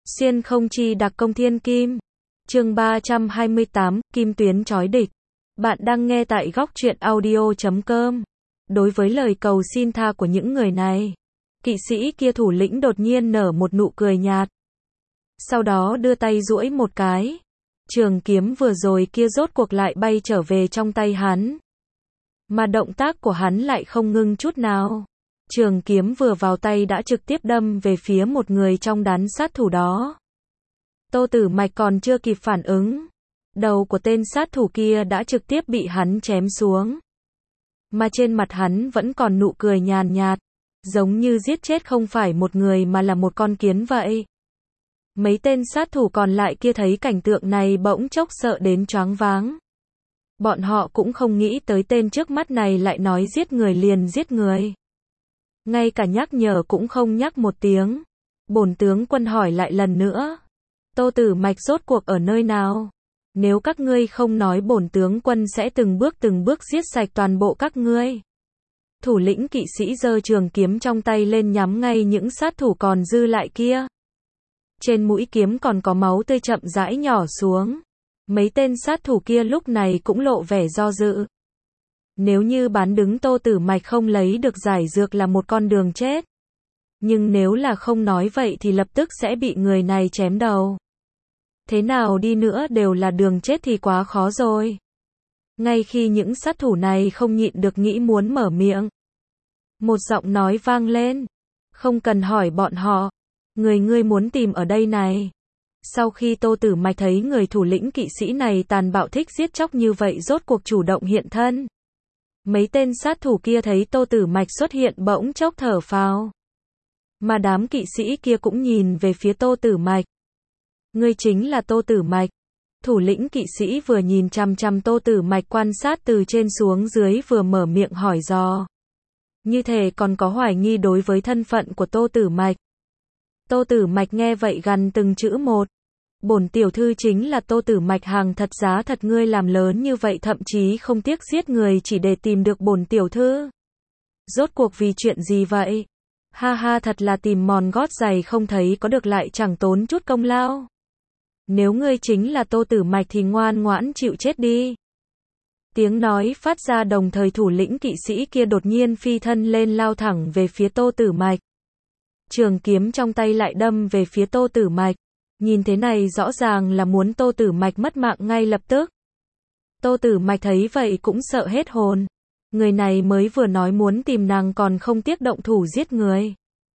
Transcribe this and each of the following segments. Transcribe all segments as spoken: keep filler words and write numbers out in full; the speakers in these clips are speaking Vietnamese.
Xiên không chi đặc công thiên kim. Chương ba trăm hai mươi tám, kim tuyến chói địch. Bạn đang nghe tại góc truyện audio chấm com. Đối với lời cầu xin tha của những người này, kỵ sĩ kia thủ lĩnh đột nhiên nở một nụ cười nhạt. Sau đó đưa tay duỗi một cái. Trường kiếm vừa rồi kia rốt cuộc lại bay trở về trong tay hắn. Mà động tác của hắn lại không ngưng chút nào. Trường kiếm vừa vào tay đã trực tiếp đâm về phía một người trong đám sát thủ đó. Tô Tử Mạch còn chưa kịp phản ứng, đầu của tên sát thủ kia đã trực tiếp bị hắn chém xuống. Mà trên mặt hắn vẫn còn nụ cười nhàn nhạt, giống như giết chết không phải một người mà là một con kiến vậy. Mấy tên sát thủ còn lại kia thấy cảnh tượng này bỗng chốc sợ đến choáng váng. Bọn họ cũng không nghĩ tới tên trước mắt này lại nói giết người liền giết người. Ngay cả nhắc nhở cũng không nhắc một tiếng. Bổn tướng quân hỏi lại lần nữa. Tô Tử Mạch rốt cuộc ở nơi nào? Nếu các ngươi không nói bổn tướng quân sẽ từng bước từng bước giết sạch toàn bộ các ngươi. Thủ lĩnh kỵ sĩ giơ trường kiếm trong tay lên nhắm ngay những sát thủ còn dư lại kia. Trên mũi kiếm còn có máu tươi chậm rãi nhỏ xuống. Mấy tên sát thủ kia lúc này cũng lộ vẻ do dự. Nếu như bán đứng Tô Tử Mạch không lấy được giải dược là một con đường chết. Nhưng nếu là không nói vậy thì lập tức sẽ bị người này chém đầu. Thế nào đi nữa đều là đường chết thì quá khó rồi. Ngay khi những sát thủ này không nhịn được nghĩ muốn mở miệng, một giọng nói vang lên. Không cần hỏi bọn họ. Người ngươi muốn tìm ở đây này. Sau khi Tô Tử Mạch thấy người thủ lĩnh kỵ sĩ này tàn bạo thích giết chóc như vậy rốt cuộc chủ động hiện thân. Mấy tên sát thủ kia thấy Tô Tử Mạch xuất hiện bỗng chốc thở phào. Mà đám kỵ sĩ kia cũng nhìn về phía Tô Tử Mạch. Ngươi chính là Tô Tử Mạch. Thủ lĩnh kỵ sĩ vừa nhìn chằm chằm Tô Tử Mạch quan sát từ trên xuống dưới vừa mở miệng hỏi dò. Như thể còn có hoài nghi đối với thân phận của Tô Tử Mạch. Tô Tử Mạch nghe vậy gằn từng chữ một. Bổn tiểu thư chính là Tô Tử Mạch, hàng thật giá thật ngươi làm lớn như vậy thậm chí không tiếc giết người chỉ để tìm được bổn tiểu thư. Rốt cuộc vì chuyện gì vậy? Ha ha, thật là tìm mòn gót giày không thấy có được lại chẳng tốn chút công lao. Nếu ngươi chính là Tô Tử Mạch thì ngoan ngoãn chịu chết đi. Tiếng nói phát ra đồng thời thủ lĩnh kỵ sĩ kia đột nhiên phi thân lên lao thẳng về phía Tô Tử Mạch. Trường kiếm trong tay lại đâm về phía Tô Tử Mạch. Nhìn thế này rõ ràng là muốn Tô Tử Mạch mất mạng ngay lập tức. Tô Tử Mạch thấy vậy cũng sợ hết hồn. Người này mới vừa nói muốn tìm nàng còn không tiếc động thủ giết người.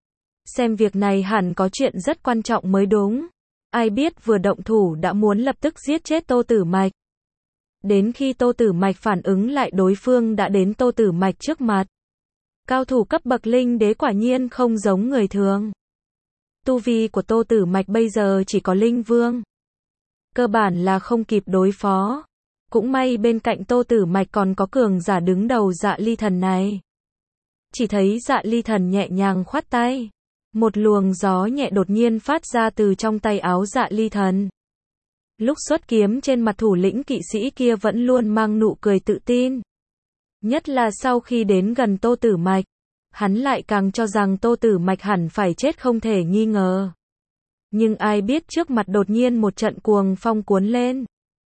Xem việc này hẳn có chuyện rất quan trọng mới đúng. Ai biết vừa động thủ đã muốn lập tức giết chết Tô Tử Mạch. Đến khi Tô Tử Mạch phản ứng lại đối phương đã đến Tô Tử Mạch trước mặt. Cao thủ cấp bậc linh đế quả nhiên không giống người thường. Tu vi của Tô Tử Mạch bây giờ chỉ có linh vương. Cơ bản là không kịp đối phó. Cũng may bên cạnh Tô Tử Mạch còn có cường giả đứng đầu Dạ Ly Thần này. Chỉ thấy Dạ Ly Thần nhẹ nhàng khoát tay. Một luồng gió nhẹ đột nhiên phát ra từ trong tay áo Dạ Ly Thần. Lúc xuất kiếm trên mặt thủ lĩnh kỵ sĩ kia vẫn luôn mang nụ cười tự tin. Nhất là sau khi đến gần Tô Tử Mạch, hắn lại càng cho rằng Tô Tử Mạch hẳn phải chết không thể nghi ngờ. Nhưng ai biết trước mặt đột nhiên một trận cuồng phong cuốn lên.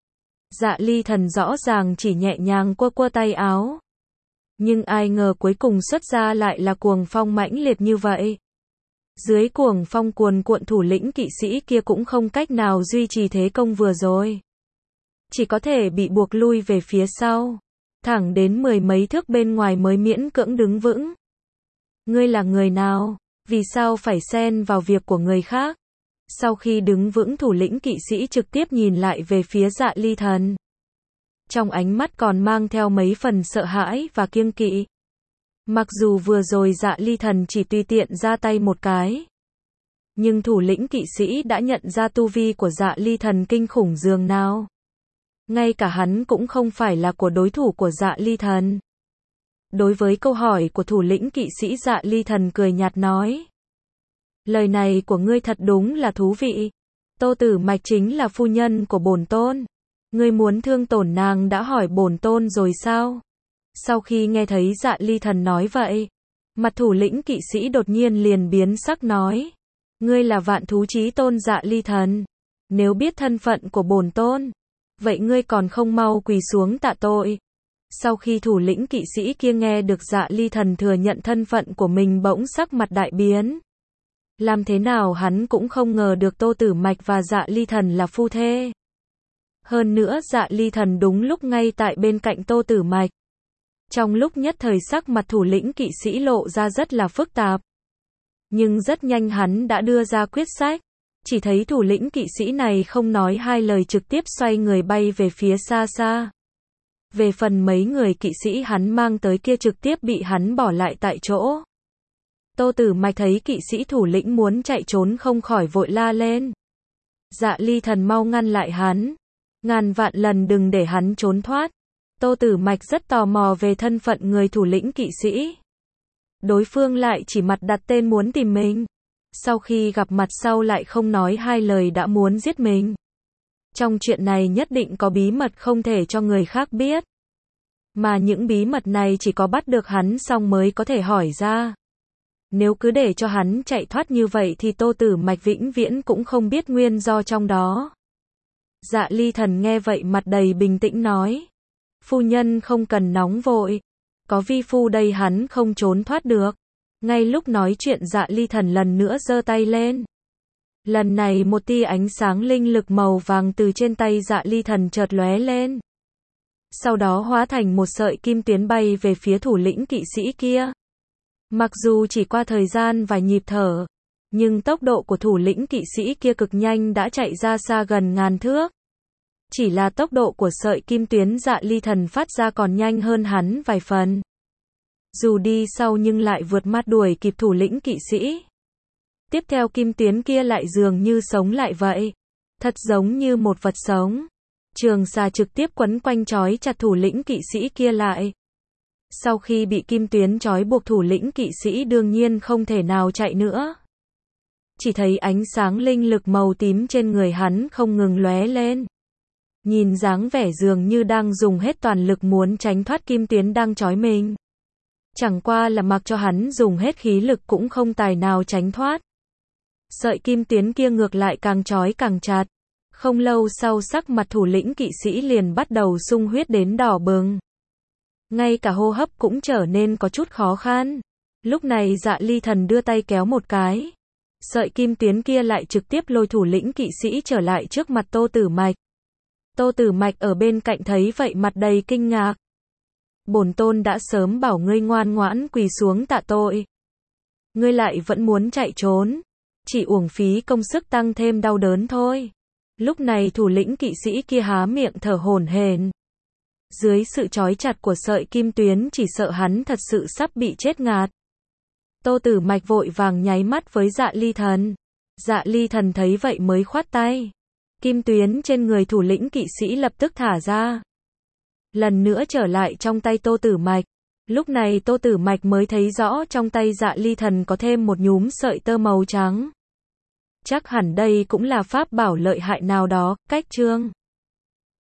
Dạ Ly Thần rõ ràng chỉ nhẹ nhàng quơ quơ tay áo. Nhưng ai ngờ cuối cùng xuất ra lại là cuồng phong mãnh liệt như vậy. Dưới cuồng phong cuồn cuộn thủ lĩnh kỵ sĩ kia cũng không cách nào duy trì thế công vừa rồi. Chỉ có thể bị buộc lui về phía sau. Thẳng đến mười mấy thước bên ngoài mới miễn cưỡng đứng vững. Ngươi là người nào? Vì sao phải xen vào việc của người khác? Sau khi đứng vững thủ lĩnh kỵ sĩ trực tiếp nhìn lại về phía Dạ Ly Thần. Trong ánh mắt còn mang theo mấy phần sợ hãi và kiêng kỵ. Mặc dù vừa rồi Dạ Ly Thần chỉ tùy tiện ra tay một cái. Nhưng thủ lĩnh kỵ sĩ đã nhận ra tu vi của Dạ Ly Thần kinh khủng dường nào. Ngay cả hắn cũng không phải là của đối thủ của Dạ Ly Thần. Đối với câu hỏi của thủ lĩnh kỵ sĩ, Dạ Ly Thần cười nhạt nói. Lời này của ngươi thật đúng là thú vị. Tô Tử Mạch chính là phu nhân của bổn tôn. Ngươi muốn thương tổn nàng đã hỏi bổn tôn rồi sao? Sau khi nghe thấy Dạ Ly Thần nói vậy, mặt thủ lĩnh kỵ sĩ đột nhiên liền biến sắc nói. Ngươi là Vạn Thú Chí Tôn Dạ Ly Thần. Nếu biết thân phận của bổn tôn, vậy ngươi còn không mau quỳ xuống tạ tội. Sau khi thủ lĩnh kỵ sĩ kia nghe được Dạ Ly Thần thừa nhận thân phận của mình bỗng sắc mặt đại biến. Làm thế nào hắn cũng không ngờ được Tô Tử Mạch và Dạ Ly Thần là phu thê. Hơn nữa Dạ Ly Thần đúng lúc ngay tại bên cạnh Tô Tử Mạch. Trong lúc nhất thời sắc mặt thủ lĩnh kỵ sĩ lộ ra rất là phức tạp. Nhưng rất nhanh hắn đã đưa ra quyết sách. Chỉ thấy thủ lĩnh kỵ sĩ này không nói hai lời trực tiếp xoay người bay về phía xa xa. Về phần mấy người kỵ sĩ hắn mang tới kia trực tiếp bị hắn bỏ lại tại chỗ. Tô Tử Mạch thấy kỵ sĩ thủ lĩnh muốn chạy trốn không khỏi vội la lên. Dạ Ly Thần mau ngăn lại hắn. Ngàn vạn lần đừng để hắn trốn thoát. Tô Tử Mạch rất tò mò về thân phận người thủ lĩnh kỵ sĩ. Đối phương lại chỉ mặt đặt tên muốn tìm mình. Sau khi gặp mặt sau lại không nói hai lời đã muốn giết mình. Trong chuyện này nhất định có bí mật không thể cho người khác biết. Mà những bí mật này chỉ có bắt được hắn xong mới có thể hỏi ra. Nếu cứ để cho hắn chạy thoát như vậy thì Tô Tử Mạch vĩnh viễn cũng không biết nguyên do trong đó. Dạ Ly Thần nghe vậy mặt đầy bình tĩnh nói. Phu nhân không cần nóng vội. Có vi phu đây hắn không trốn thoát được. Ngay lúc nói chuyện Dạ Ly Thần lần nữa giơ tay lên. Lần này một tia ánh sáng linh lực màu vàng từ trên tay Dạ Ly Thần chợt lóe lên. Sau đó hóa thành một sợi kim tuyến bay về phía thủ lĩnh kỵ sĩ kia. Mặc dù chỉ qua thời gian vài nhịp thở, nhưng tốc độ của thủ lĩnh kỵ sĩ kia cực nhanh đã chạy ra xa gần ngàn thước. Chỉ là tốc độ của sợi kim tuyến Dạ Ly Thần phát ra còn nhanh hơn hắn vài phần. Dù đi sau nhưng lại vượt mắt đuổi kịp thủ lĩnh kỵ sĩ. Tiếp theo kim tuyến kia lại dường như sống lại vậy. Thật giống như một vật sống. Trường xà trực tiếp quấn quanh trói chặt thủ lĩnh kỵ sĩ kia lại. Sau khi bị kim tuyến trói buộc thủ lĩnh kỵ sĩ đương nhiên không thể nào chạy nữa. Chỉ thấy ánh sáng linh lực màu tím trên người hắn không ngừng lóe lên. Nhìn dáng vẻ dường như đang dùng hết toàn lực muốn tránh thoát kim tuyến đang trói mình. Chẳng qua là mặc cho hắn dùng hết khí lực cũng không tài nào tránh thoát. Sợi kim tuyến kia ngược lại càng trói càng chặt. Không lâu sau sắc mặt thủ lĩnh kỵ sĩ liền bắt đầu sung huyết đến đỏ bừng. Ngay cả hô hấp cũng trở nên có chút khó khăn. Lúc này Dạ Ly Thần đưa tay kéo một cái. Sợi kim tuyến kia lại trực tiếp lôi thủ lĩnh kỵ sĩ trở lại trước mặt Tô Tử Mạch. Tô Tử Mạch ở bên cạnh thấy vậy mặt đầy kinh ngạc. Bổn tôn đã sớm bảo ngươi ngoan ngoãn quỳ xuống tạ tội. Ngươi lại vẫn muốn chạy trốn. Chỉ uổng phí công sức tăng thêm đau đớn thôi. Lúc này thủ lĩnh kỵ sĩ kia há miệng thở hổn hển. Dưới sự trói chặt của sợi kim tuyến chỉ sợ hắn thật sự sắp bị chết ngạt. Tô Tử Mạch vội vàng nháy mắt với Dạ Ly Thần. Dạ Ly Thần thấy vậy mới khoát tay. Kim tuyến trên người thủ lĩnh kỵ sĩ lập tức thả ra. Lần nữa trở lại trong tay Tô Tử Mạch. Lúc này Tô Tử Mạch mới thấy rõ trong tay Dạ Ly Thần có thêm một nhúm sợi tơ màu trắng. Chắc hẳn đây cũng là pháp bảo lợi hại nào đó. Cách chương